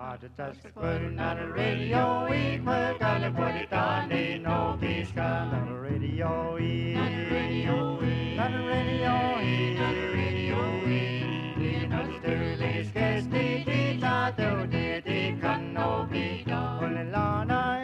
Not a radio, we put on the put it on the no peace gun. Not a radio, not a radio, not a radio, not a radio, not a sterling sketch, the not the can no be done. Only Lana,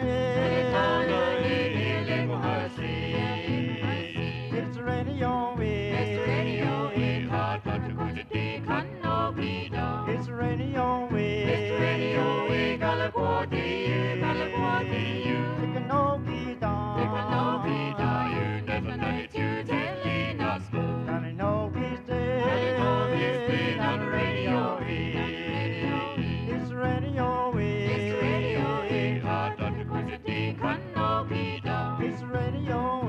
it's radio, it's radio, hard but to put it can no be done. It's radio, it's radio, Galaguati, you. It can no be done. It can no be done. You never know it, you telling us. Can it no be still? Can it no be still on radio? It's radio, it's radio, hard not to put it can no be done. It's radio,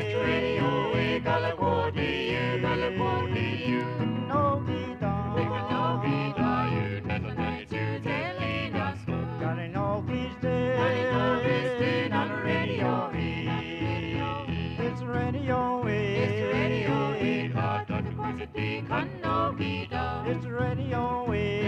Galaguati, you. It can no be done. It can no be done. You never know it, you telling us. Can it no be still? Can it no be still on radio? It's radio, it's radio, hard not to put it can no be done. It's radio,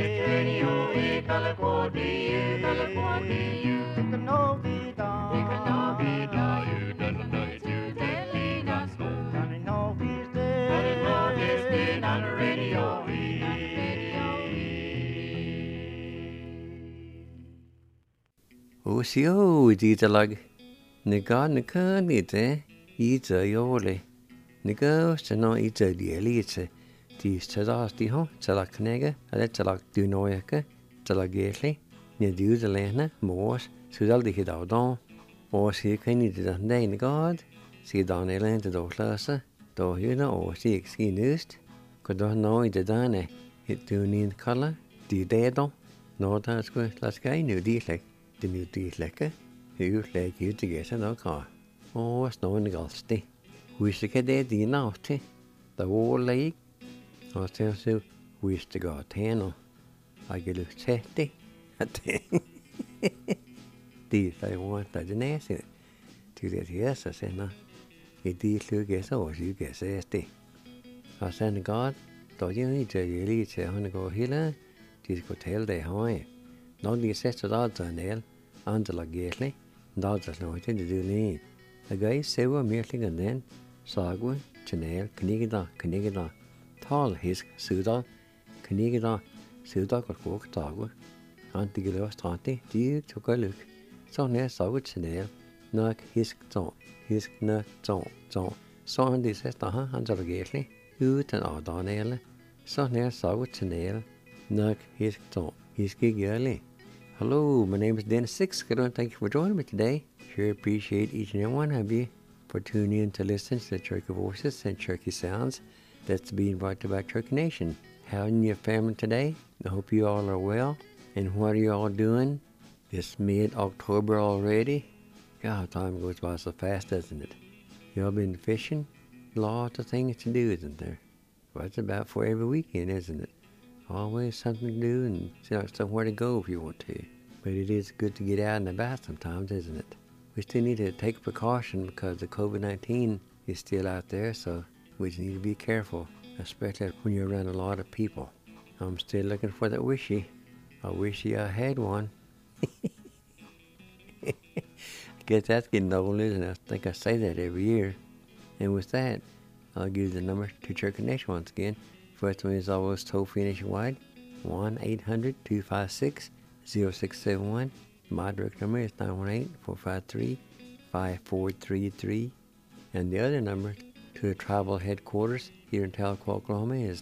Galaguati, you. It can no be done. It can no be done. You never know it, you telling us. Can it no be still? Can it no be still on radio? Osio ditalag niga nika nite ita yole niga stano ita dielite di stadas di ho tala knega ale tala dunoyaka tala gele ne du de lena mos sudal di hidaudan os hi kini de den god si dan elen de doklasa do hina o si exinust kodo no ide dane hit dunin kala di dedo no ta sku las kai nu di lek the new teeth lekker. You like you to get no car. Oh, it's no in the gulsty. Wish to get there, the naughty. The whole lake. I tell you, wish to go 10. I get look 30. These I want that the next. To that, yes, I said, no. It did look as oh, you get 60. I said, God, do you need to really say, I go here? Just go tell the high. Nog de sette dager ned, andre gætlig, dager nå til det dulig. Jeg gøy sever merkligen den, sagwe, chanel, knigeda, tal hisk, sudal, knigeda, sudal godt kok dagwe. Antigelo strati, de tog a look. Så nær sagwe chanel, nok hisk nok ton. Så han de sette andre gætlig, uten avdanele. Så nær sagwe chanel, nok hisk ton. Hello, my name is Dennis Six. Thank you for joining me today. Sure appreciate each and every one of you for tuning in to listen to the Cherokee Voices and Cherokee Sounds that's being brought to you by Cherokee Nation. How are your family today? I hope you all are well. And what are you all doing? It's mid-October already. God, time goes by so fast, doesn't it? You all been fishing? Lots of things to do, isn't there? Well, it's about for every weekend, isn't it? Always something to do and somewhere to go if you want to. But it is good to get out and about sometimes, isn't it? We still need to take precaution because the COVID-19 is still out there, so we just need to be careful, especially when you're around a lot of people. I'm still looking for that wishy. I wish I had one. I guess that's getting old, isn't it? I think I say that every year. And with that, I'll give you the number to Cherokee Nation once again. First one is always toll-free nationwide, 1-800-256-0671. My direct number is 918-453-5433. And the other number to the tribal headquarters here in Tahlequah, Oklahoma is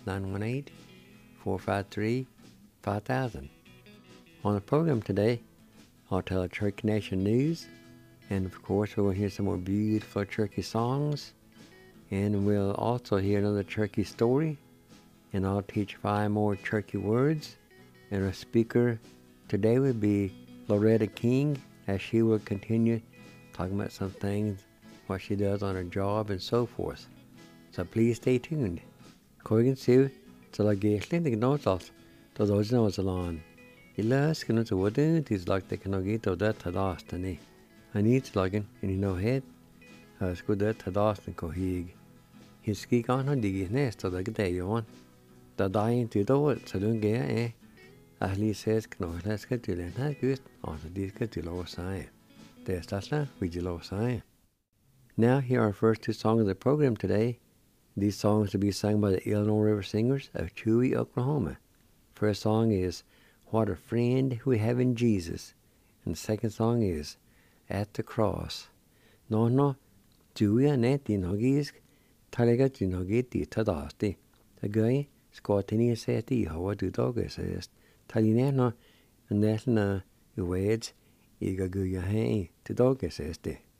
918-453-5000. On the program today, I'll tell Cherokee Nation news, and of course we'll hear some more beautiful Cherokee songs, and we'll also hear another Cherokee story. And I'll teach 5 more Cherokee words. And our speaker today would be Loretta King, as she will continue talking about some things, what she does on her job and so forth. So please stay tuned. Corrigan Sue, till I get the notes to those notes along. Ilas can also what it is like they can get to that last and I need to log in and you know head. As good that last and cohig. His ski on her dig nest to the day you want. The dying to do it, so don't get Ahli says, Knohlas Katulan Hagus, on the Diska to Low Sai. There's Tasla, with Low Sai. Now, here are our first two songs of the program today. These songs will be sung by the Illinois River Singers of Chewy, Oklahoma. First song is What a Friend We Have in Jesus. And the second song is At the Cross. No, Chewy net in Hogisk, Talaga Jinogeti Tadasti. The guy, Scottini said, How do dogs says, Talinano, and Natlana, the words, Iga Guya Hay, to dogs says.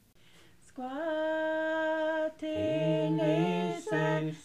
Squatini says,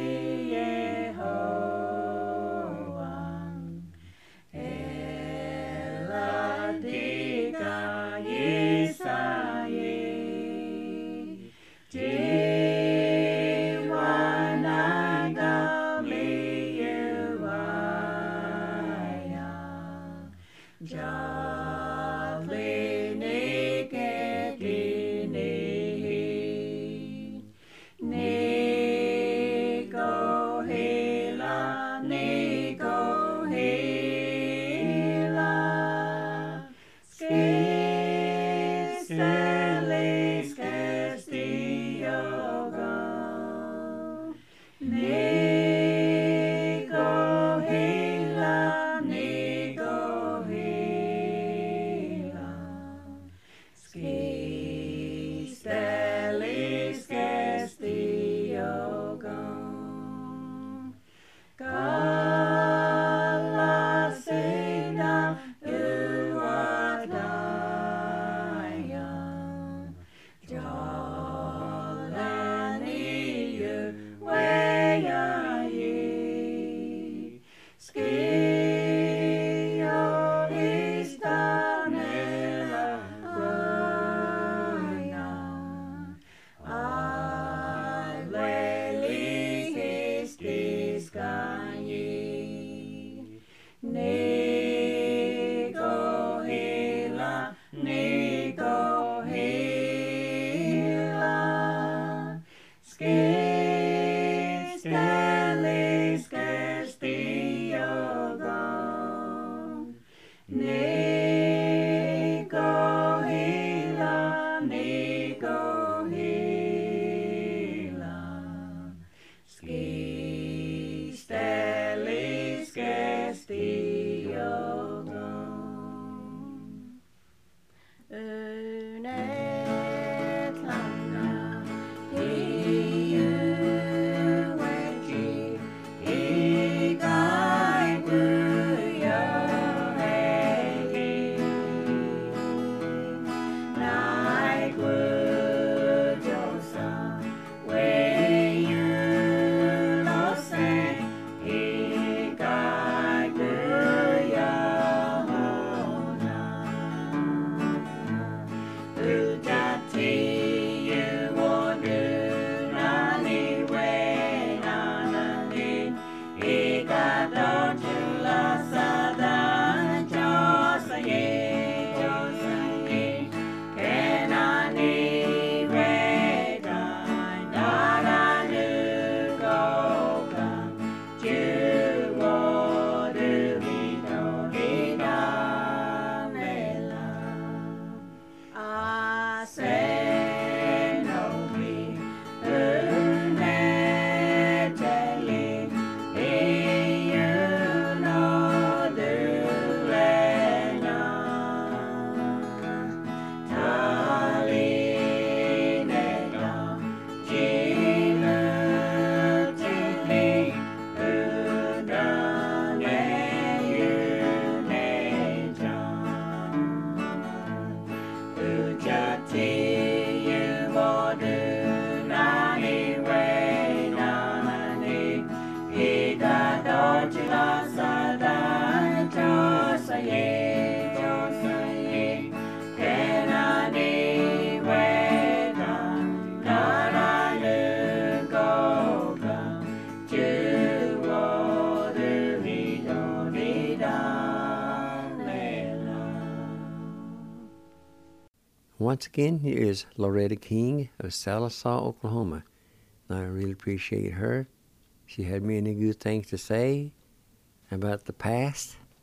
Once again, here is Loretta King of Sallisaw, Oklahoma. I really appreciate her. She had many good things to say about the past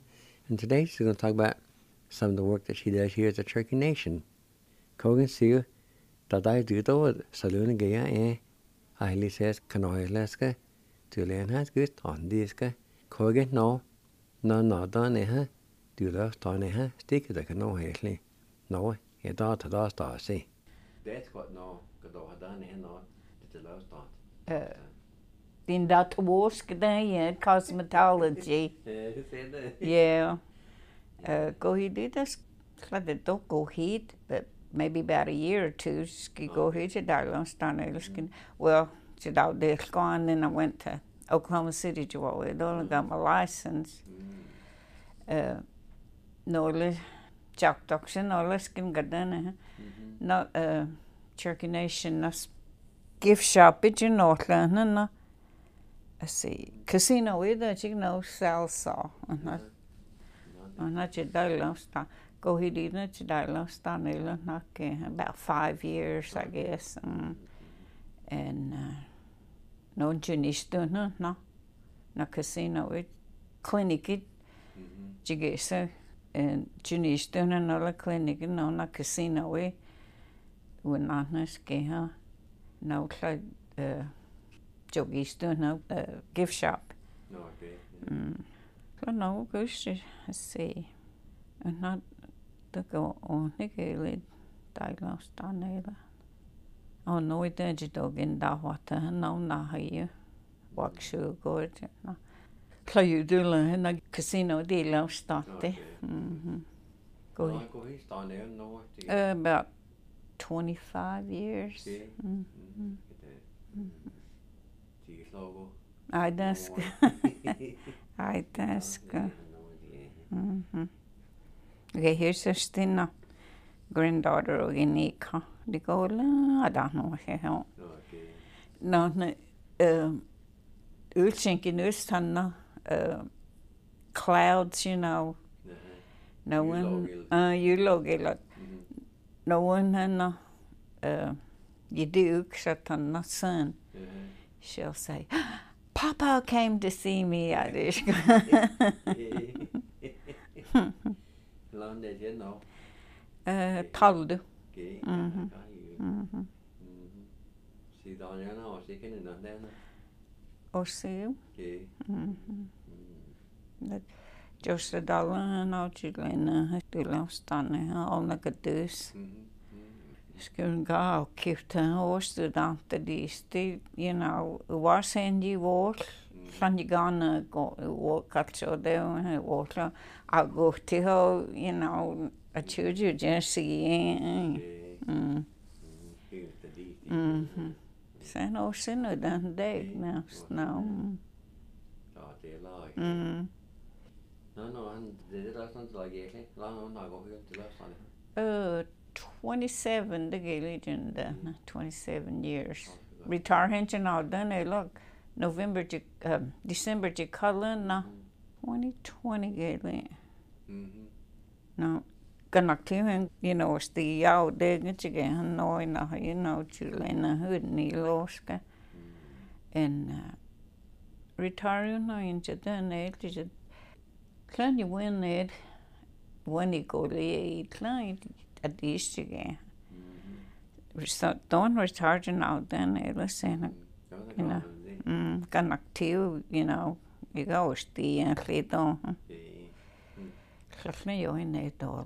And today she's going to talk about some of the work that she does here at the Cherokee Nation. Kogan sier, da deg dyrt salune gaya ahli says kanoilaska to learn has good on this Kogan no done do love done stick the cano hely. No, he thought to star see. That's what no done no the love thought. Din dat wosk dan cosmetology. Yeah. Go he did this. Glad don't go heat, but maybe about a year or two. Ski go heat to Darlon. Well, to out there gone. Then I went to Oklahoma City, Georgia. I only got my license. No, Jack Dockson, no, let's get done. Not Cherokee Nation, that's gift shop, it you know, no. I see. Casino either, you know, salsa. And that's your dialogue. Go ahead, either, your dialogue, about 5 years, I guess. And no, Junish, no casino, it clinic, it, you guess, and Junish, another clinic, no casino, it, we're not nice, no, like, Jogies doing gift shop. No, okay. But no, gosh, I see. And not to go on the gilly diagnosed on either. Oh, no, it didn't dog in that water, no, not here. Walk sure good. So you do learn in the casino deal started. Go on there, no. About 25 years. I desk. I desk. Okay, here's a stinna granddaughter of Nika. They go, I don't know what hell. No, Ulchinkin Ustanna, clouds, you know. No one, you log it. No one, and you do, except on the sun. She'll say, Papa came to see me at this. Long did you know? Told. See, don't you know? She can do that. Or see? That just a dollar and all you learn to last on all the good do's. Skulle gå och kifta och studenter det you know var sen ju var från ju gana gå och alltså det var I go to you know a church just see sen och sen den dag now No, han det där sånt där egentligen. Långt har gått helt till lösningen. 27 the Legion 27 years. Retire henchen all done look November to December to Cullen 2020 Galen. No gonna him, you know, it's the out there again, no, you know, Chilena hood ni loska. And retire no into done it just can you win it when you go to client at least again. So don't recharge now then listen you know connect you know you go stay and play don't Klart jag är nöjd då.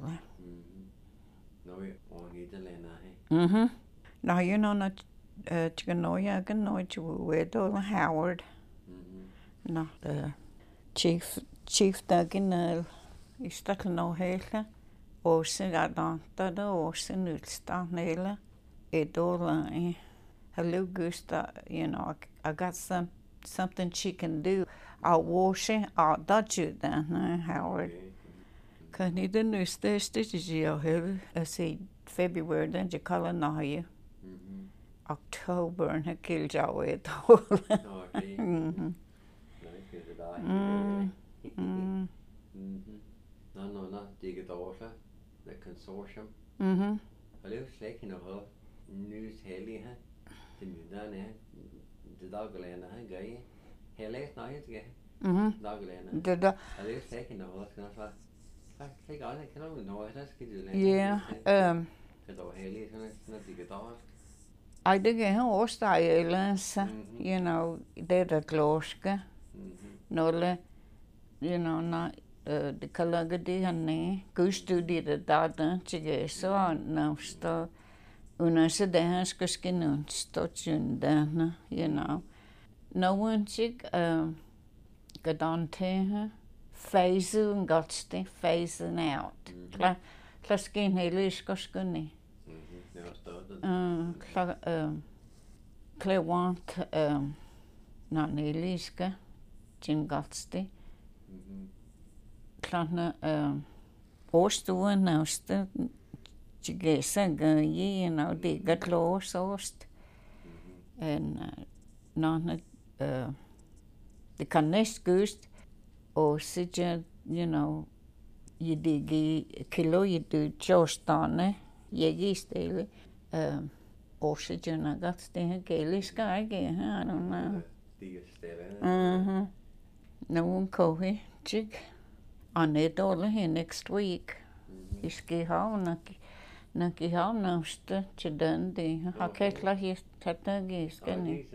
Now you know not to know you can know you with Howard. No the chief Duggan is that no hele. Åsen adantade åsen utstannele edola hello gusta you know I got something she can do I'll wash it I'll dodge you then Howard kan ni den nyste stitches you here I say February then you call now you October and he killed you with No, digget over the consortium. Og det er jo slet ikke noget nyt heldig her. Det nydderne her. Det daglænder her gøy. Har jeg læst noget til det? Daglænder. Og det er jo slet ikke noget, skal jeg svare. Thế gọi là cái đó mình nói đó cái gì này. Yeah. Cái đồ heli nó thì cái đó. I dig in Australians, you know, they're the gloska. Nolle, you know, na the kalagadi hanne, kustudi the dada, chige so now sto una se de haskaskin un sto chunda, you know. No one chig gadante phase and gotsti phasing out. Klaskin heliskaskunni. Cle want not neliska Jim Gotsti. Klana Ostuan nausta Jigesa Gayi, you know, they got lost and none the connect gust or sija, you know, you digi kilo you do Jostane, Yegi stele. Oxygen, I got to Gaelish guy again, I don't know. No one cohe, jig. On it all here next week. Iski how naki how nausta chidandi. Haketla his tatagi skinny.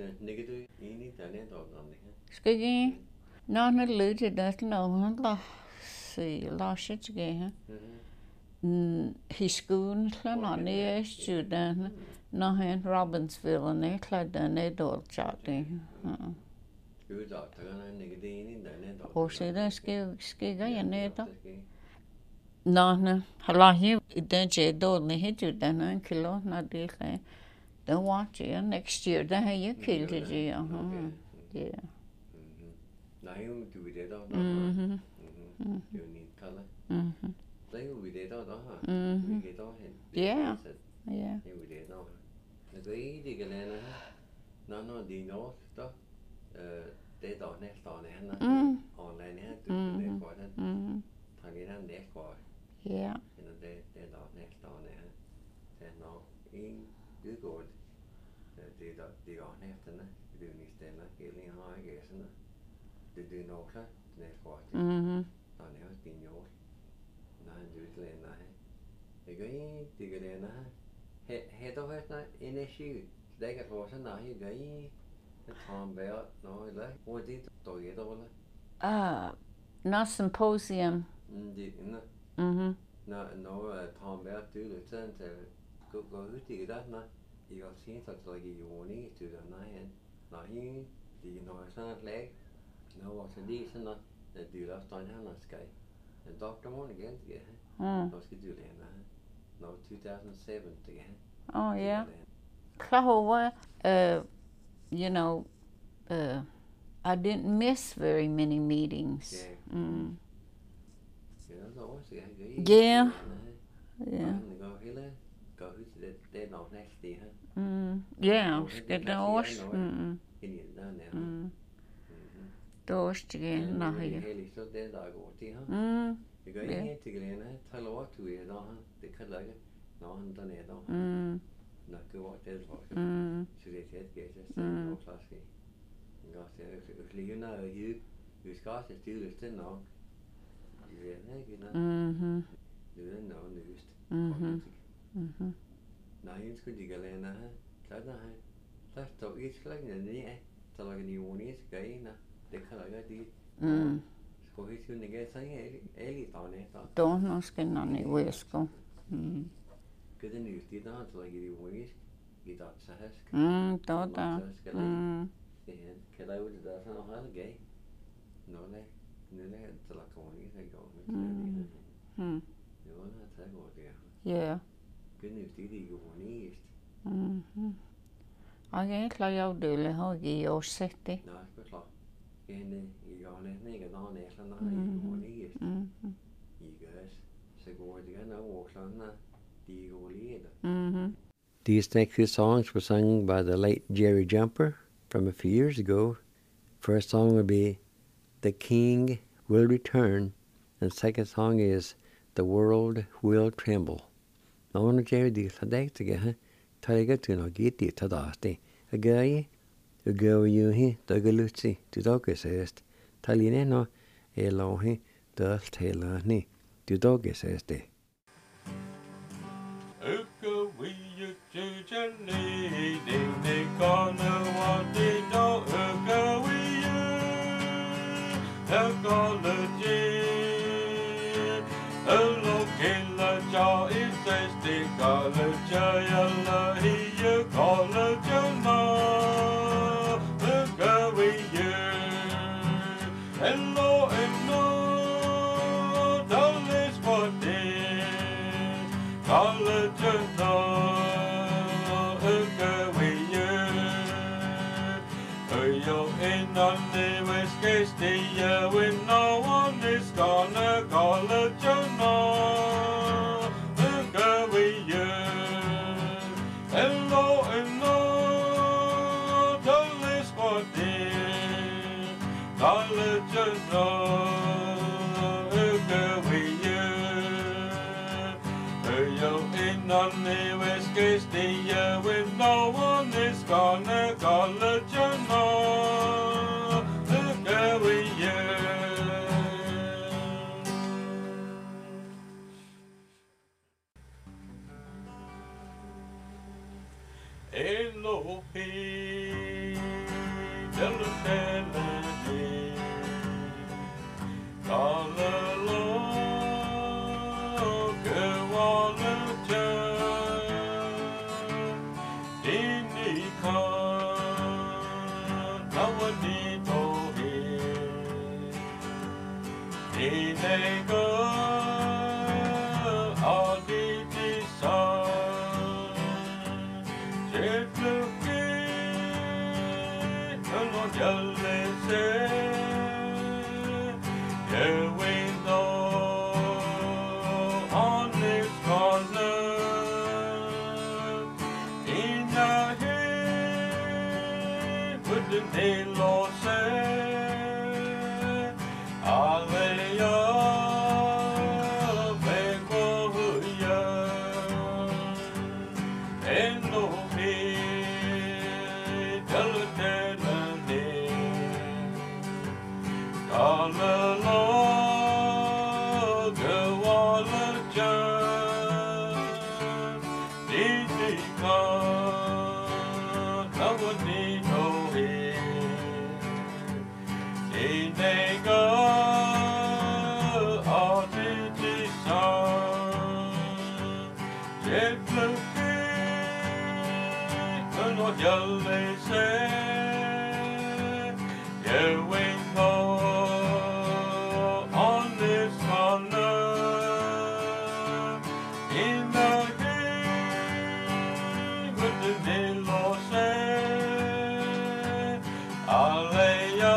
Skiggy? None alluded that no, see, last it again. His school, on the student. No, in Robbinsville, and they clad the nedol chatting. Oh, see, that's skiga, and nedo. No, Halahi, then Jedol, they hit you, then 1 kilo, not this. Don't watch you next year, then you killed it, yeah. Now you do it all. You need color. They will be dead all, we get all him. Yeah. He will dead all. The way the Galena, no, the north stuff, they don't next on it, online had to do their quarter. Tangiran their quarter. Yeah. They don't next on it. Then no, in good good. They don't have to do this then, getting high, guess, they do no cut, next quarter. On the house in yours. Thì cái này nó hệ tôi hết nó in issue đây cái hồ sơ nào như cái thằng bé nó lấy mua đi tôi cái đó là nó symposium gì nó thằng bé từ từ trên từ có cái gì đó nó thì có xin thật là cái gì từ đó nó như thì nó sang lấy nó vào sẽ đi sang nó từ đó toàn nó sky Dr. Morning again together. No, no, 2007 together. Oh, yeah. Klahowa, you know, I didn't miss very many meetings. Yeah. Yeah. Yeah, get the horse. Doors again, now here. You go in to get in, tell her what to eat, they cut like it, no, and done it, not go what there's what. So they said, get this, no class. And got there, if you know, you Scottish still is still now. You know, you didn't know, news. Now you could get in, that's the each like in the air, so like you want it, gay, they cut like that. Don't know skin on the whisker. Good news, did not like you wish. You thought Sahask. Thought that. And can I would that on a gay? No, no, to like one year ago. You want to take what there. Yeah. Good news, did you want east? I can't like out do the hog your city. No, it's good luck. And you go on it, you go on it, and you want east. You guys, so go again, I walk on that. These next few songs were sung by the late Jerry Jumper from a few years ago. First song would be The King Will Return, and second song is The World Will Tremble. Now, when Jerry did that together, Tiger to no get it to the a guy, a girl you he, the galutzi, to talk as est, Talineno, a long he, the tailor, Tu doges este. When no one is gonna call a journal, look away, hello, hello, don't list for dear, call a journal, look away, yo, in on the West Case, when no one is gonna call a journal, look away, Elohim, Elohim, call along, go on a journey, Inikon, Nawanito here, Inego, Aditi Son, Jetluki, Elon Yalese, Yewino, on this corner, in a head, with the Nilo say, Aleya, Begohuya, Elohim, Delutelane, Kalalo, Gawalajan, Didika, Nawanito here, Inega, Aditi San, Jetluki, Elon Yalese, Yewingo, on this corner, in the game, with the Nilo say, Aleya,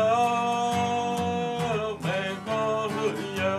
Megohuya.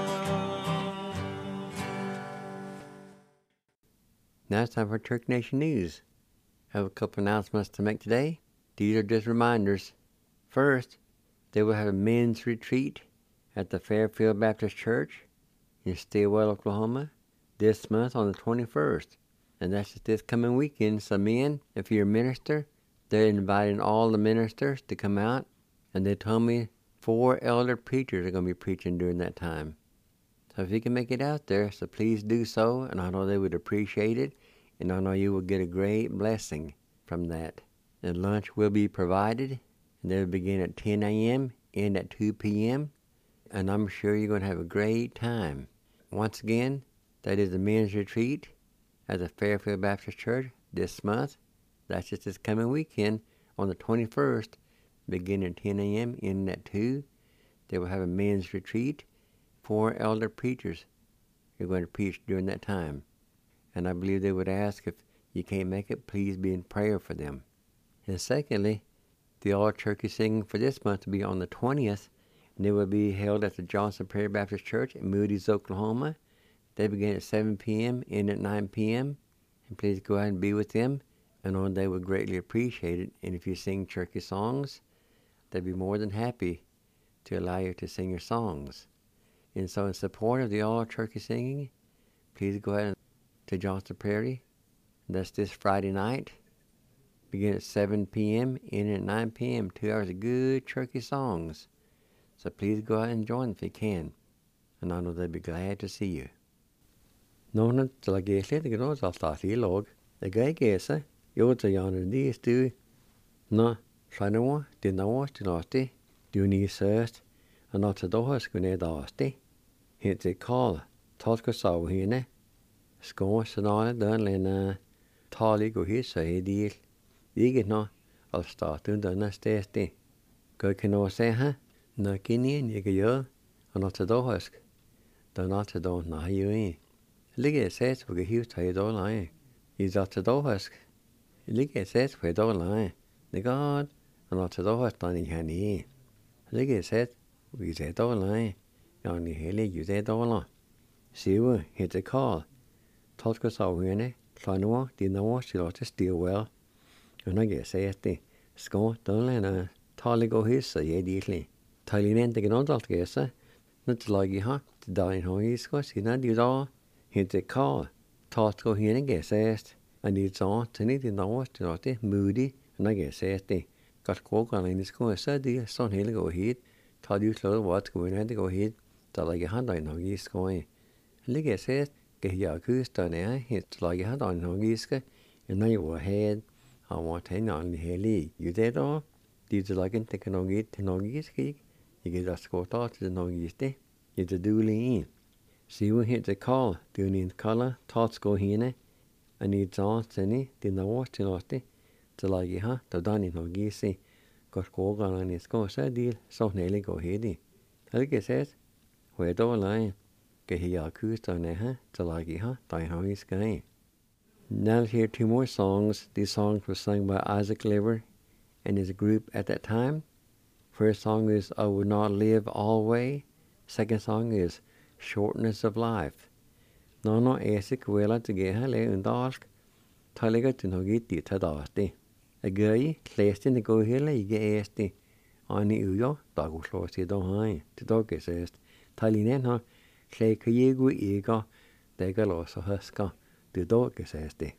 Now it's time for Turk Nation News. I have a couple announcements to make today. These are just reminders. First, they will have a men's retreat at the Fairfield Baptist Church in Stillwell, Oklahoma, this month on the 21st. And that's just this coming weekend. So men, if you're a minister, they're inviting all the ministers to come out. And they told me 4 elder preachers are going to be preaching during that time. So if you can make it out there, so please do so. And I know they would appreciate it. And I know you will get a great blessing from that. And lunch will be provided. And they'll begin at 10 a.m., end at 2 p.m. And I'm sure you're going to have a great time. Once again, that is the men's retreat at the Fairfield Baptist Church this month. That's just this coming weekend on the 21st, beginning at 10 a.m., ending at 2. They will have a men's retreat. 4 elder preachers are going to preach during that time. And I believe they would ask if you can't make it, please be in prayer for them. And secondly, the all-turkey singing for this month will be on the 20th, and it will be held at the Johnson Prairie Baptist Church in Moody's, Oklahoma. They begin at 7 p.m., end at 9 p.m., and please go out and be with them. And know they would greatly appreciate it. And if you sing turkey songs, they'd be more than happy to allow you to sing your songs. And so in support of the all-turkey singing, please go ahead to Johnson Prairie. And that's this Friday night. Begin at 7 p.m., end at 9 p.m., 2 hours of good turkey songs. So please go out and join if you can. and I know they'll be glad to see you. Nona till I get it, I'll start a log. The guy guess, you're the young these do. No, Shanawa, did not watch the nasty, do need first, and not the doors go near the nasty. Hit the call, Tosca saw hine. Scores and all done, Lena, Tally go his say deal. You get no, I'll start to the next day. Go can no say, huh? No, Guinea, you get your, and not the doors. Do not the don't know you in. Ligge says we get huge tired all line. He's at the doors. Ligge says we don't lie. The God, and not the doors done in Hanny. Ligge says we said all line. Only Haley, you said all. See we hit the call. Tosca saw winnie, Clanua, did not watch it to steal well. And I guess say it, Scott, don't let a tally go his, say ye deeply. Tally then take an adult guess, not like you have to die in his was, he not did all. Hit the call. Tosca here and guess asked, and it's on, and he did not watch it, moody, and I guess say got coke on in his school, said the son he'll go ahead. Told you slow what's going on to go ahead, that like a hand on his going. Ligge says, get your goose done there, it's like you had on Hogiska, and now you were ahead. I want to hang on the Haley. You did all? Did you like take an Hogit to Hogiski? You get a score out to the Hogiste. You the duly in. See we hit the call, do need color, tots go hine, and needs on, Senny, did not watch the nasty, to like you have, to done in Hogisi. Got coke on his go, said deal, so nearly go heady. Ligge says, where do I lie? Get your goose down there, to like you have, die how he's going. Now let's hear two more songs. These songs were sung by Isaac Lever and his group at that time. First song is I Would Not Live Always. Second song is Shortness of Life. No, Isaac will to get her lay and ask. Taliga to no get it at Asti. A guy, placed in the go hill, you get Asti. On the Uyo, dog will close it on high. The dog is asked. Talinen her, shake a yegu ego, they got also huska. The dog is asked.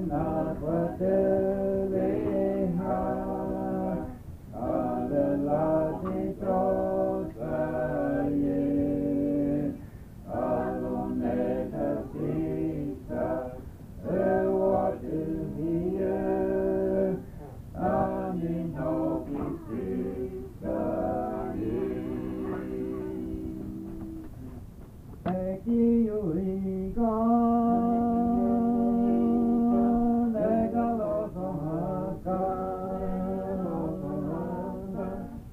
La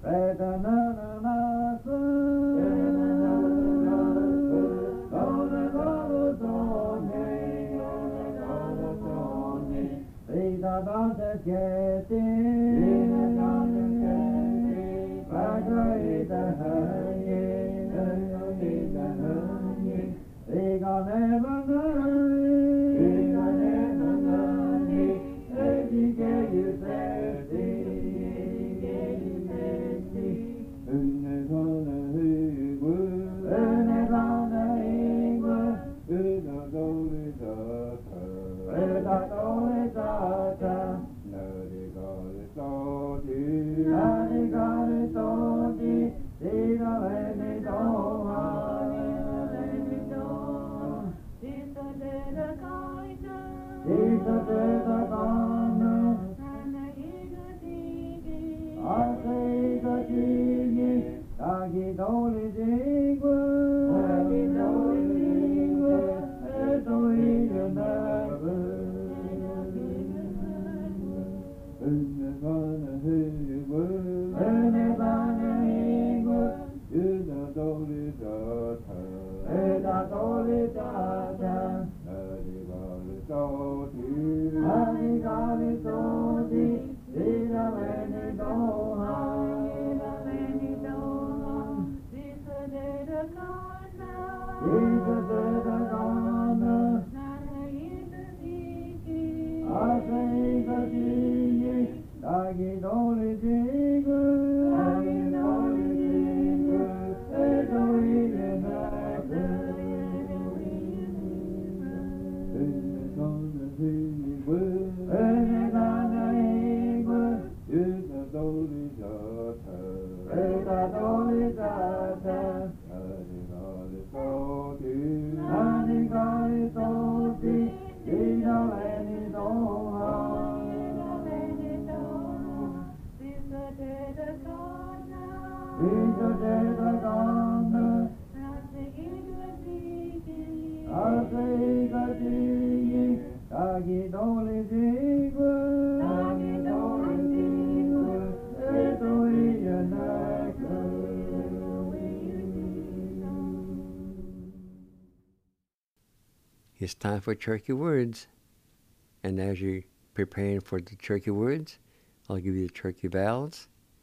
It's time for Cherokee Words. And as you're preparing for the Cherokee Words, I'll give you the Cherokee vowels.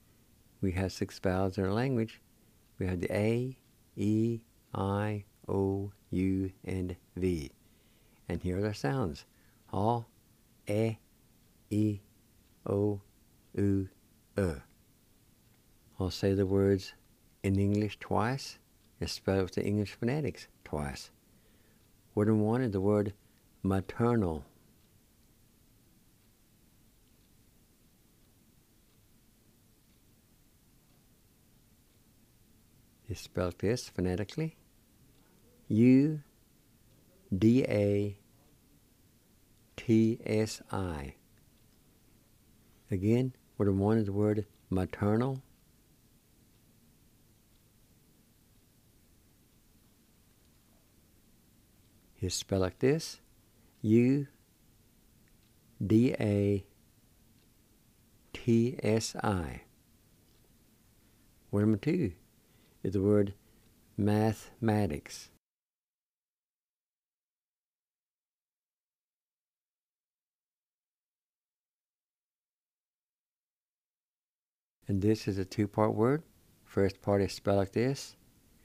We have 6 vowels in our language. We have the A, E, I, O, U, and V. And here are their sounds. A, E, O, U, I'll say the words in English twice and spell it with the English phonetics twice. Word 1 is the word maternal. It's spelled this phonetically. U-D-A-T-S-I. Again, word 1 is the word maternal. It's spelled like this. U-D-A-T-S-I. Word 2 is the word mathematics. And this is a 2-part word. First part is spelled like this.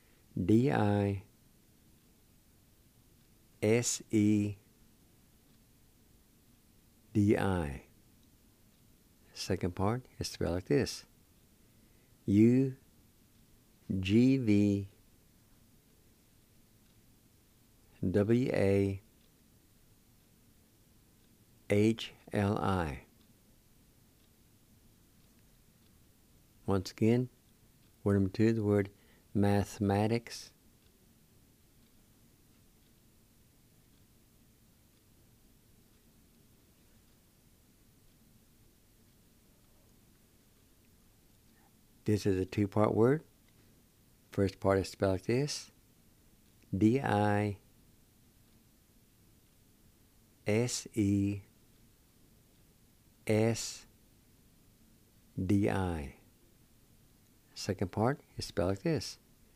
D-I-S-E-D-I. Second part is spelled like this. U-G-V-W-A-H-L-I. Once again, word 2, the word mathematics. This is a 2-part word. First part is spelled like this. D-I-S-E-S-D-I. Second part is spelled like this.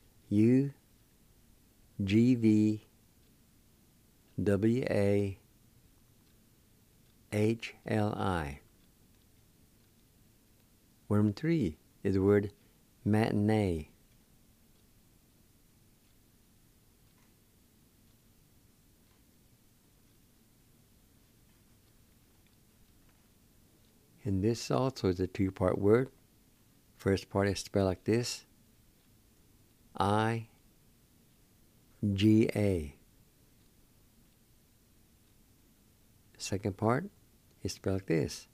UGVWAHLI. Word number 3 is the word matinee. And this also is a two-part word. First part is spelled like this. I-G-A. Second part is spelled like this.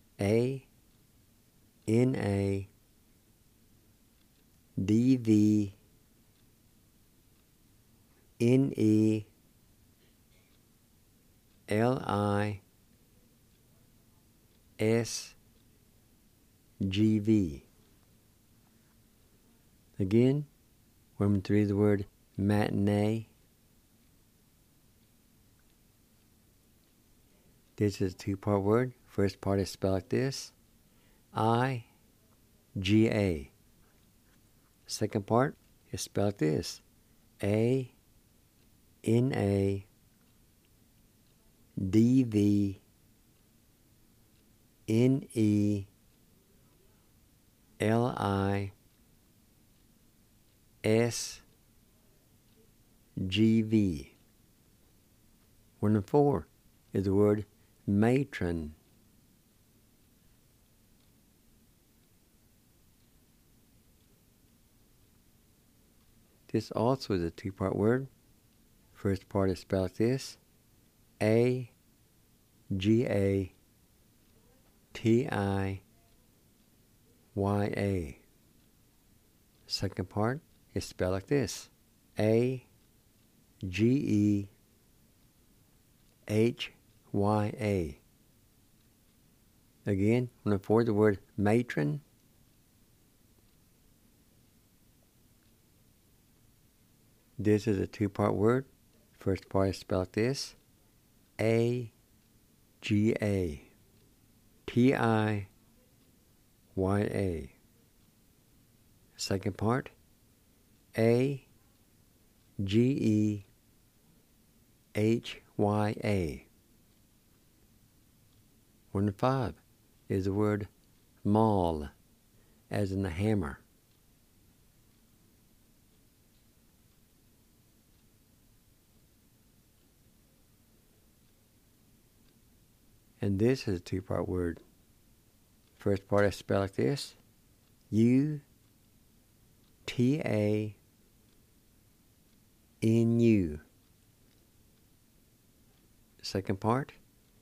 A-N-A-D-V-N-E-L-I-S-G-V. Again, word number 3 is the word matinee. This is a two-part word. First part is spelled like this. I-G-A. Second part is spelled like this. A-N-A-D-V-N-E-L-I-S-G-V. Word number 4 is the word matron. This also is a two-part word. First part is spelled like this. A-G-A-T-I-Y-A. Second part is spelled like this. A-G-E-H-Y-A. Again, when for the word matron. This is a two-part word. First part is spelled like this. A-G-A-T-I-Y-A. Second part. A-G-E-H-Y-A. Word number 5 is the word maul, as in the hammer. And this is a two-part word. First part is spelled like this. U-T-A-N-U. Second part.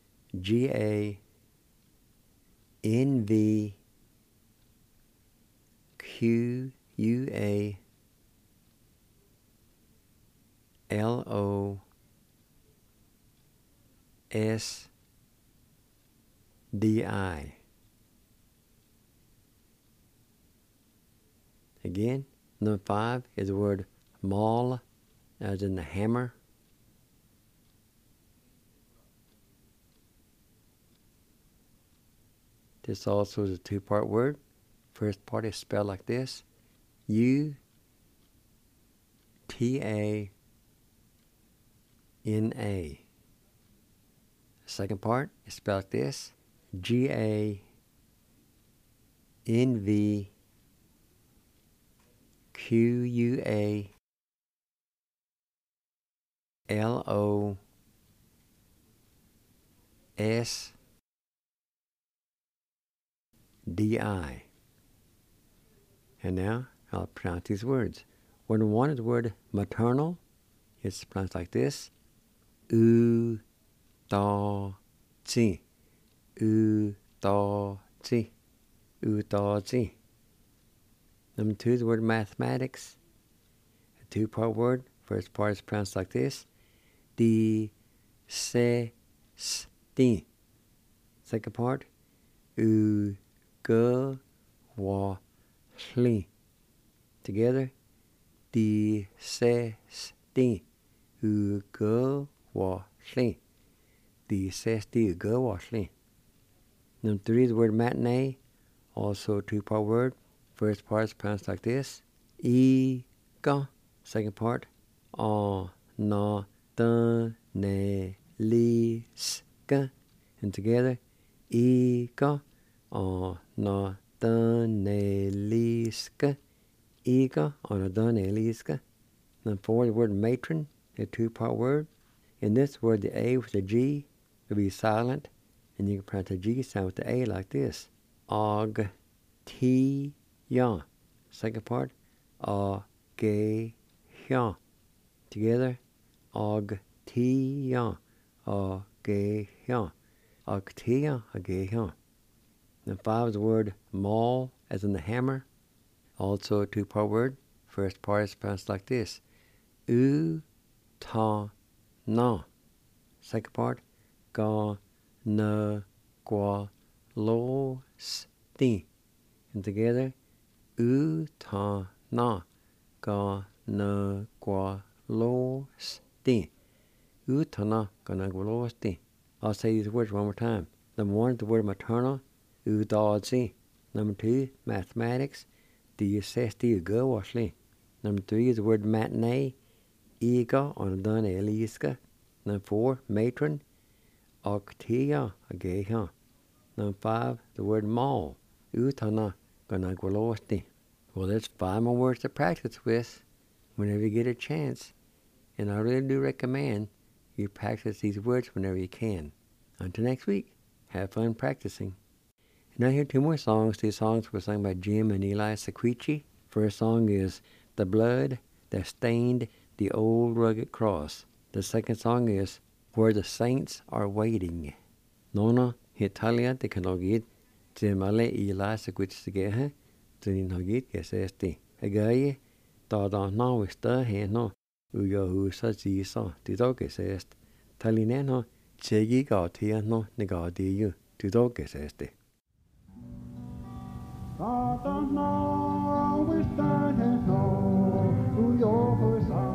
G-A-N-V-Q-U-A-L-O-S-D-I. Again, number 5 is the word maul, as in the hammer. This also is a two-part word. First part is spelled like this. U-T-A-N-A. Second part is spelled like this. G-A-N-V-Q-U-A-L-O-S-D-I. And now I'll pronounce these words. Word 1 is the word maternal. It's pronounced like this. U-ta-chi. U-ta-chi. U-ta-chi. Number 2 is the word mathematics. A two-part word. First part is pronounced like this. D-se-sti. Second part. U-ge-wa-li. Together. D-se-sti. U-ge-wa-li. D-se-sti. U-ge-wa-li. Number 3 is the word matinee. Also a two-part word. First part is pronounced like this. Ika. Second part. Na da ne li ska. And together. Ika. Na da ne li ska. Ika. Na da ne li ska. Then 4, the word matron, a 2-part word. In this word, the A with the G will be silent, and you can pronounce the G sound with the A like this. Og, ti, ya. Second part, ge, ya. Together, og, ti, ya. Ge, ya. Og, ti, ya. Ge, ya. Then 5 is the word maul, as in the hammer. Also a 2-part word. First part is pronounced like this. U, ta, na. Second part, ga, na, gua, lo, sti. And together, u, ta, na, ga, na, gua, lo, sti. U, ta, na, ga, na, gua, lo, sti. I'll say these words one more time. Number 1 is the word maternal, u, da, zi. Number 2, mathematics, di, ses, di, ga, wasli. Number 3 is the word matinee, iga, on dun, eliska. Number 4, matron, oktia, ageha. Number 5, the word maul, utana, ganagwalosti. Well, there's 5 more words to practice with whenever you get a chance. And I really do recommend you practice these words whenever you can. Until next week, have fun practicing. And now here are 2 more songs. These songs were sung by Jim and Eli Sequici. First song is The Blood That Stained the Old Rugged Cross. The second song is Where the Saints Are Waiting. Nona Hitalia de Kanogit, Jimale Eli Sequici, Zinogit, Gesesti. Agaye, Dada no Vista Heno, Uyahusa Zisa, Tidogesest. Talineno, Chegi Gatiano, Negadiu, Tidogesesti. Dada no Vista Heno, Uyahusa.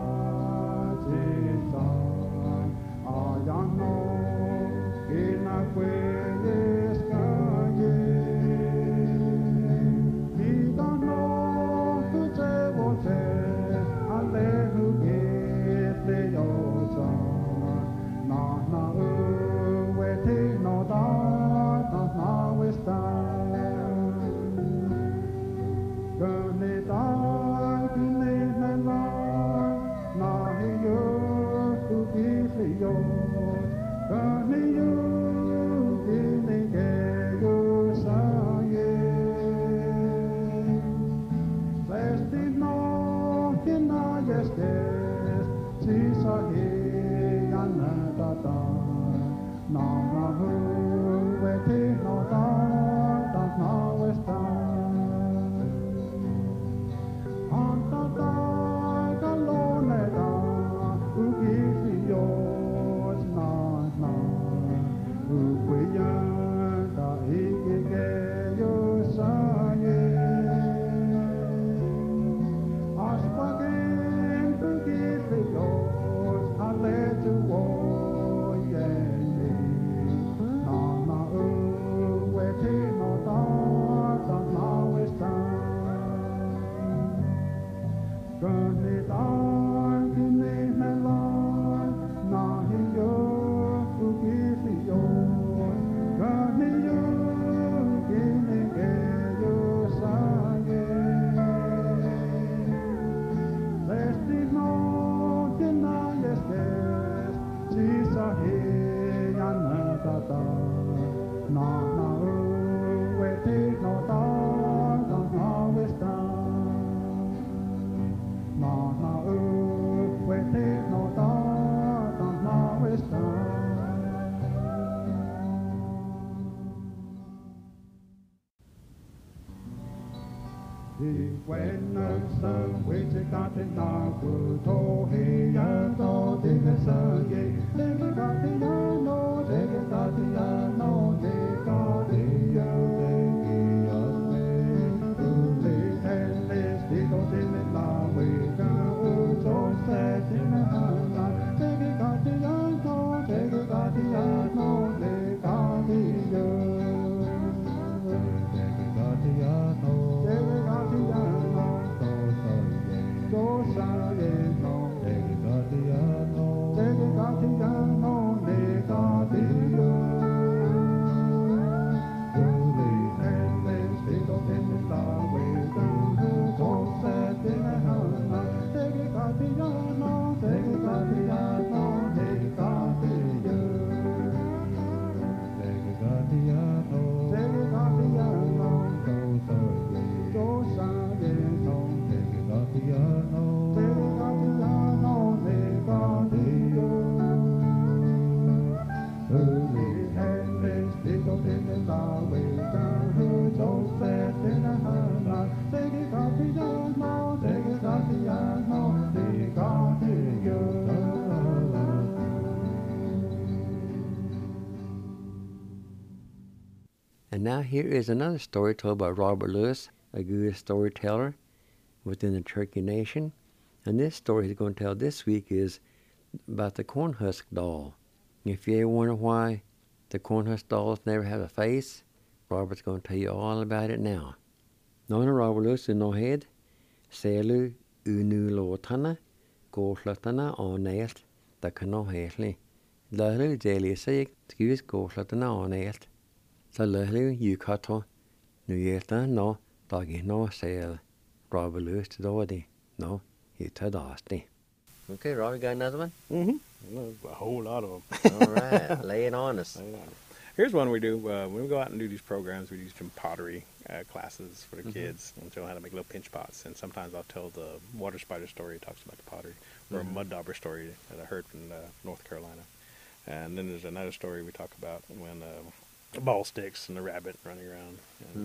now here is another story told by Robert Lewis, a good storyteller within the Cherokee Nation. And this story he's going to tell this week is about the Cornhusk Doll. If you ever wonder why the Cornhusk dolls never have a face, Robert's going to tell you all about it now. Nona Robert Lewis in head, Selu unu lotana, Goshlatana on nest, the cano hesly. Lulu daily say, excuse Goshlatana on nest. The Lulu Yukato, New Yearta no, doggy no sale. Robert Lewis to Doddy. No, you to Dusty. Okay, Robbie, got another one? Mm-hmm. A whole lot of them. All right, lay it on us. Here's one we do. When we go out and do these programs, we do some pottery classes for the kids and show them how to make little pinch pots. And sometimes I'll tell the water spider story. It talks about the pottery. Or a mud dauber story that I heard from North Carolina. And then there's another story we talk about when the ball sticks and the rabbit running around.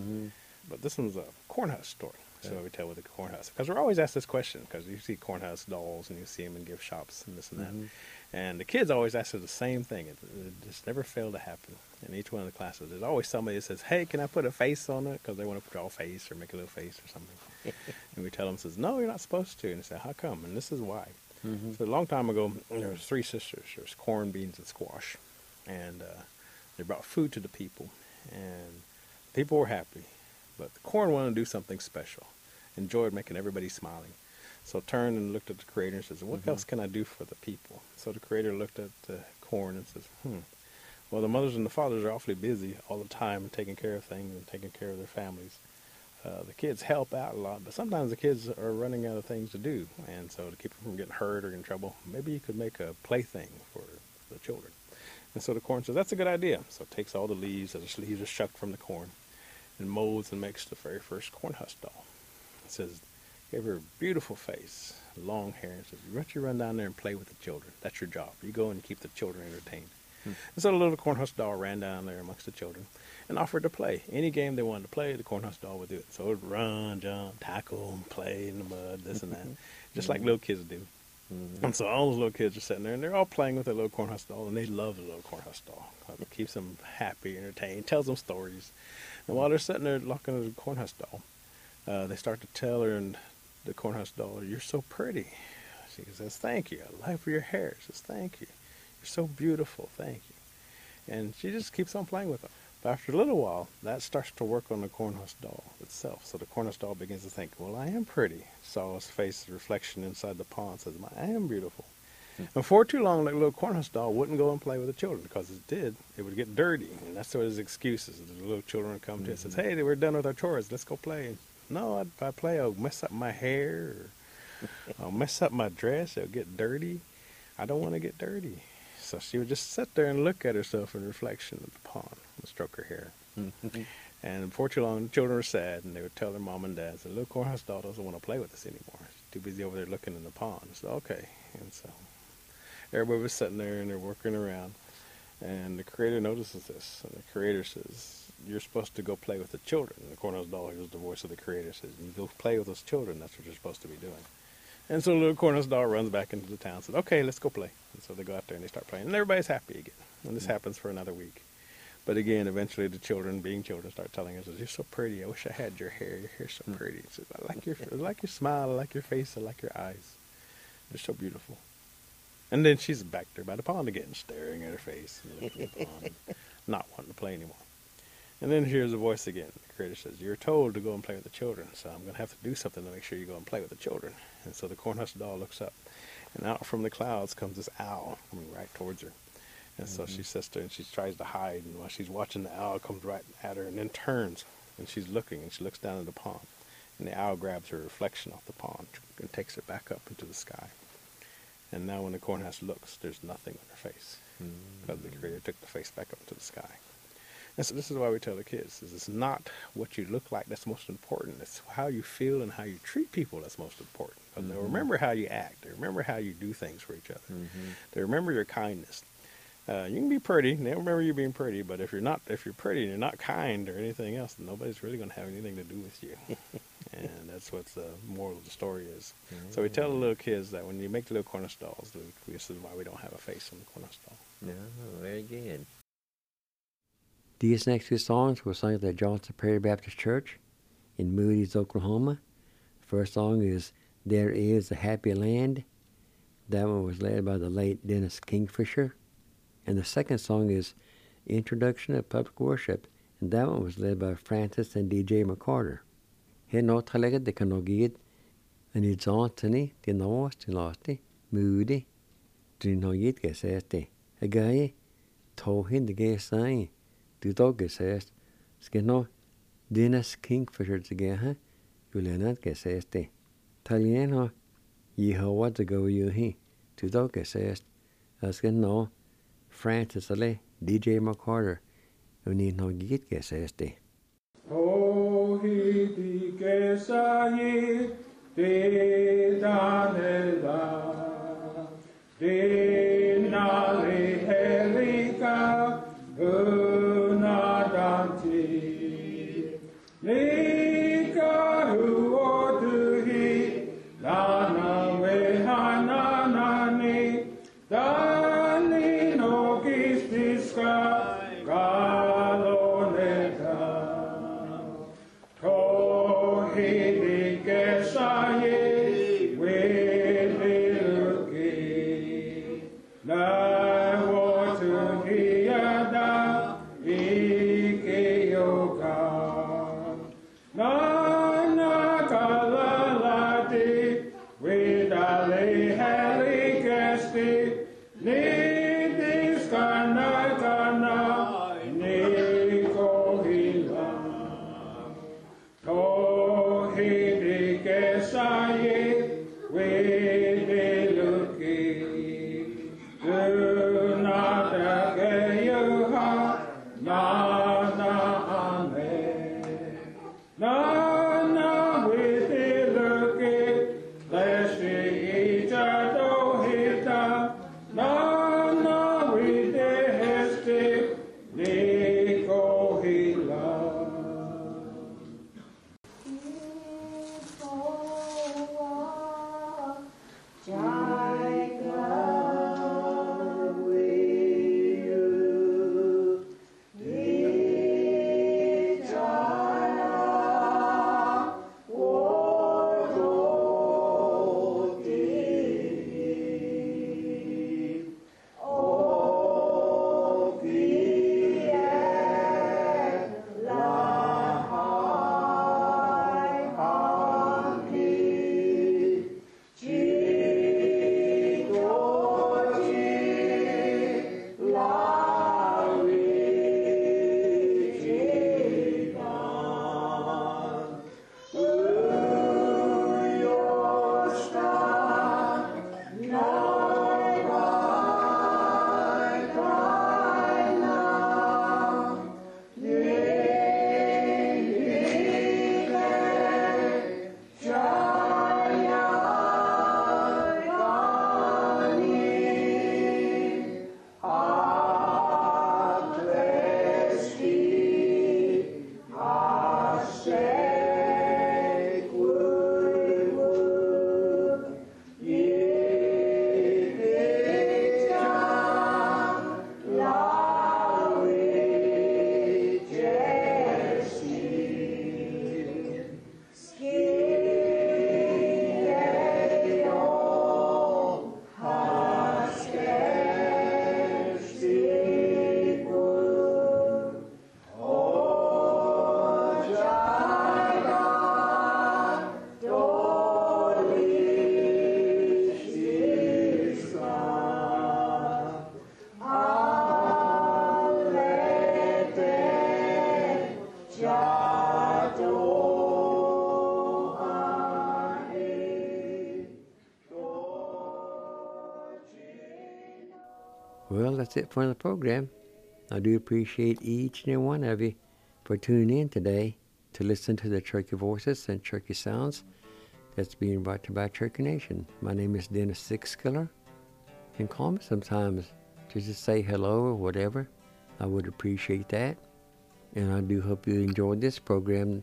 But this one's a cornhusk story. So we tell with the cornhusk. Because we're always asked this question, because you see cornhusk dolls and you see them in gift shops and this and that. And the kids always ask us the same thing. It just never failed to happen. In each one of the classes, there's always somebody that says, hey, can I put a face on it? Because they want to draw a face or make a little face or something. And we tell them, says, no, you're not supposed to. And they say, how come? And this is why. So a long time ago, there was 3 sisters. There was corn, beans, and squash. And they brought food to the people. And people were happy. But the corn wanted to do something special. Enjoyed making everybody smiling. So turned and looked at the creator and says, what else can I do for the people? So the creator looked at the corn and says, well, the mothers and the fathers are awfully busy all the time taking care of things and taking care of their families. The kids help out a lot, but sometimes the kids are running out of things to do. And so to keep them from getting hurt or in trouble, maybe you could make a plaything for the children. And so the corn says, that's a good idea. So it takes all the leaves, and the leaves are shucked from the corn, and molds and makes the very first corn husk doll. It says, gave her a beautiful face, long hair, and says, why don't you run down there and play with the children? That's your job. You go and keep the children entertained. And so the little corn husk doll ran down there amongst the children and offered to play. Any game they wanted to play, the corn husk doll would do it. So it would run, jump, tackle, play in the mud, this and that, just like little kids do. And so all those little kids are sitting there, and they're all playing with their little corn husk doll, and they love the little corn husk doll. It keeps them happy, entertained, tells them stories. And while they're sitting there looking at the corn husk doll, they start to tell her, and the corn husk doll, you're so pretty. She says, thank you. I like your hair. She says, thank you. You're so beautiful. Thank you. And she just keeps on playing with them. But after a little while, that starts to work on the corn husk doll itself. So the corn husk doll begins to think, well, I am pretty. Saw his face reflection inside the pond. Says, I am beautiful. And for too long, that little corn husk doll wouldn't go and play with the children, because it did. It would get dirty. And that's what his excuse is. The little children would come to it and says, hey, we're done with our chores. Let's go play. No, if I play, I'll mess up my hair, or I'll mess up my dress, it'll get dirty. I don't want to get dirty. So she would just sit there and look at herself in reflection of the pond and stroke her hair. And before too long, the children were sad, and they would tell their mom and dad, the little corn husk doll doesn't want to play with us anymore. She's too busy over there looking in the pond. So, okay. And so everybody was sitting there, and they're working around. And the creator notices this, and the creator says, you're supposed to go play with the children. And the corn husk doll hears the voice of the creator, says, you go play with those children. That's what you're supposed to be doing. And so the little corn husk doll runs back into the town and says, okay, let's go play. And so they go out there and they start playing. And everybody's happy again. And this happens for another week. But again, eventually the children, being children, start telling us, you're so pretty. I wish I had your hair. Your hair's so pretty. Says, I like your smile. I like your face. I like your eyes. They're so beautiful. And then she's back there by the pond again, staring at her face and looking at the pond, not wanting to play anymore. And then here's the voice again. The creator says, you're told to go and play with the children, so I'm going to have to do something to make sure you go and play with the children. And so the corn husk doll looks up, and out from the clouds comes this owl coming right towards her. And so she sits there and she tries to hide, and while she's watching, the owl comes right at her and then turns, and she's looking, and she looks down at the pond. And the owl grabs her reflection off the pond and takes it back up into the sky. And now when the corn husk looks, there's nothing on her face, because the creator took the face back up into the sky. And so this is why we tell the kids, is it's not what you look like that's most important. It's how you feel and how you treat people that's most important. Because they'll remember how you act. They remember how you do things for each other. They remember your kindness. You can be pretty, and they'll remember you being pretty, but if you're pretty and you're not kind or anything else, then nobody's really going to have anything to do with you. And that's what the moral of the story is. So we tell the little kids that when you make the little corn husk dolls, this is why we don't have a face on the corn husk doll. No, very good. These next two songs were sung at the Johnson Prairie Baptist Church in Moody's, Oklahoma. First song is There Is a Happy Land. That one was led by the late Dennis Kingfisher. And the second song is Introduction of Public Worship, and that one was led by Francis and DJ McCarter. Here no talaga de kanogid, and it's Anthony, the North, the Lasti, Moody, the Noyit Geseste, a guy, Tohin the gay sign, the dog Gesest, Skino, Dennis Kingfisher the Gaha, Julianat Geseste, Taliano, Yehovah to go you he, to dog Gesest, Skino, Francis Ale, DJ McCarter, who need no git Geseste. Oh, he di Gesaye, de danela, de nale helica, unadanti, Nika huoduhi, lana wehananani, dani no gistiska, galoneta. Kohidi Gesaye, Wedeluki, La Watu Hiada, Ike Yoga, Nana Kalalati, Wedale Heli Gesti, Nidis Kanakana, Niko Hila. Kohidi Gesaye, Wedeluki, do not agayuha, nana ame, nana Wedeluki, leshi ita dohita, nana Wedehesti, Niko Hila. Well, that's it for the program. I do appreciate each and every one of you for tuning in today to listen to the Cherokee Voices and Cherokee Sounds that's being brought to you by Cherokee Nation. My name is Dennis Sixskiller. You can call me sometimes to just say hello or whatever. I would appreciate that. And I do hope you enjoyed this program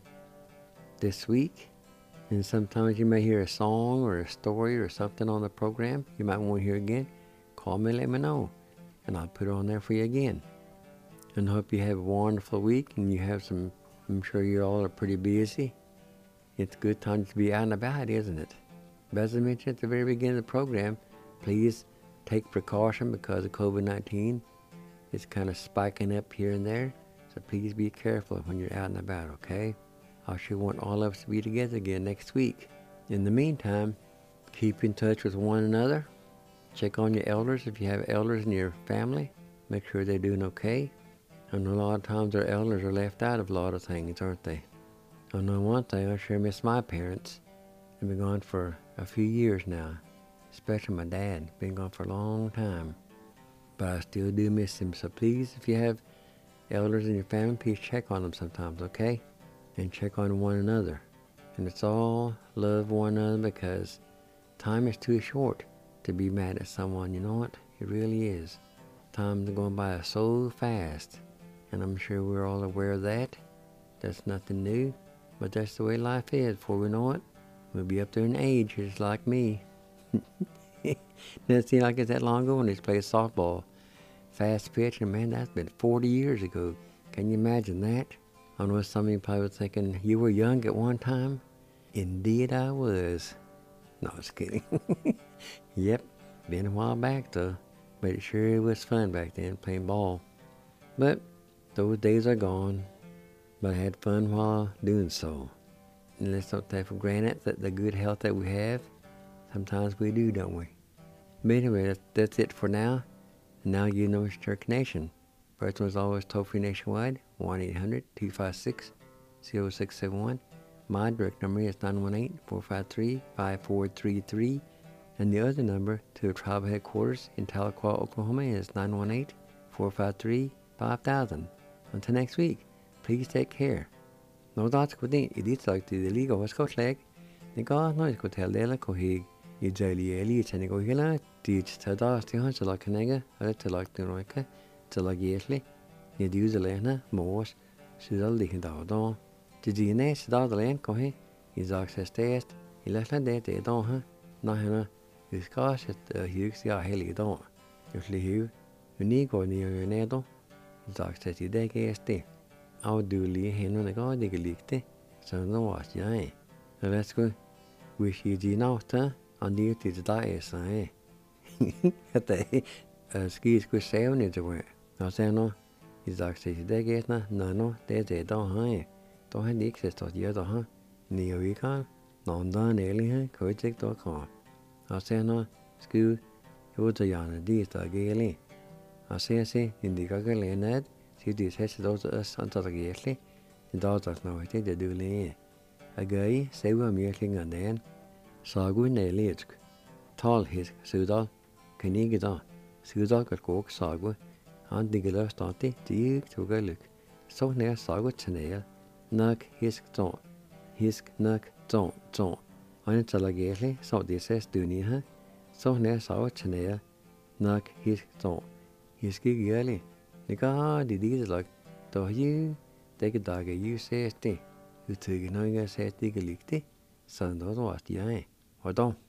this week. And sometimes you may hear a song or a story or something on the program you might want to hear again. Call me and let me know, and I'll put it on there for you again. And hope you have a wonderful week, and you have some, I'm sure you all are pretty busy. It's a good time to be out and about, isn't it? But as I mentioned at the very beginning of the program, please take precaution because of COVID-19. It's kind of spiking up here and there, so please be careful when you're out and about, okay? I sure want all of us to be together again next week. In the meantime, keep in touch with one another. Check on your elders if you have elders in your family. Make sure they're doing okay. I know a lot of times our elders are left out of a lot of things, aren't they? I know one thing, I sure miss my parents. They've been gone for a few years now. Especially my dad, been gone for a long time. But I still do miss him, so please, if you have elders in your family, please check on them sometimes, okay? And check on one another. And it's all love one another because time is too short to be mad at someone, you know what? It really is. Time's going by so fast, and I'm sure we're all aware of that. That's nothing new, but that's the way life is. Before we know it, we'll be up there in age, just like me. Doesn't seem like it's that long ago when they played softball. Fast pitch, and man, that's been 40 years ago. Can you imagine that? I know some of you probably were thinking, you were young at one time? Indeed I was. No, just kidding. Yep, been a while back though. But it sure was fun back then, playing ball. But those days are gone. But I had fun while doing so. And let's not take for granted that the good health that we have. Sometimes we do, don't we? But anyway, that's it for now. And now you know it's Turkey Nation. First one is always toll-free nationwide, 1-800-256-0671. My direct number is 918-453-5433. And the other number to the tribal headquarters in Tahlequah, Oklahoma is 918-453-5000. Until next week, please take care. No that's good thing. It is like the legal West Coast leg. The God knows go tell Dela Kohig. You jelly elite and go hilla. Teach to das the hunch like a nigger, or to like the roika, to like yesly. You do the lena, Moors, Sudal licking down. Did you nest the land cohe? His access test. He left that day, they don't, huh? Nahana. His gosh at the Hughes, the Haley don't. If you need go near your needle, his access you day gay. I'll do Lee Henry the God dig a leaked, so no was yay. So let's go. Wish you did not, on the to the diet, eh? At the skis could say on it away. Now say no, his access you day gay, no, there's a don't, huh? Don't have the access to the other, huh? Near we can, non done alien, could take the car. I say no, school, it was a yarn, these are gaily. I say, in the gaggle net, see these heads those us until the gaily, the daughters know it, they do lay. A guy, say we're making and then, Sagu ne litsk. Tall his, Sudal, can you get on? Sudal got cook, Sagu, and the girl started, dig to go look. So near Sagu Chanel, knock his don't, his knock don't. On it la gaily, so this is dunia, so near saw Chanel, knock his don't. His gig girly. The God did these like, do you take a dog you say stay. You took no says diggy licked, so those was the eye. Or don't.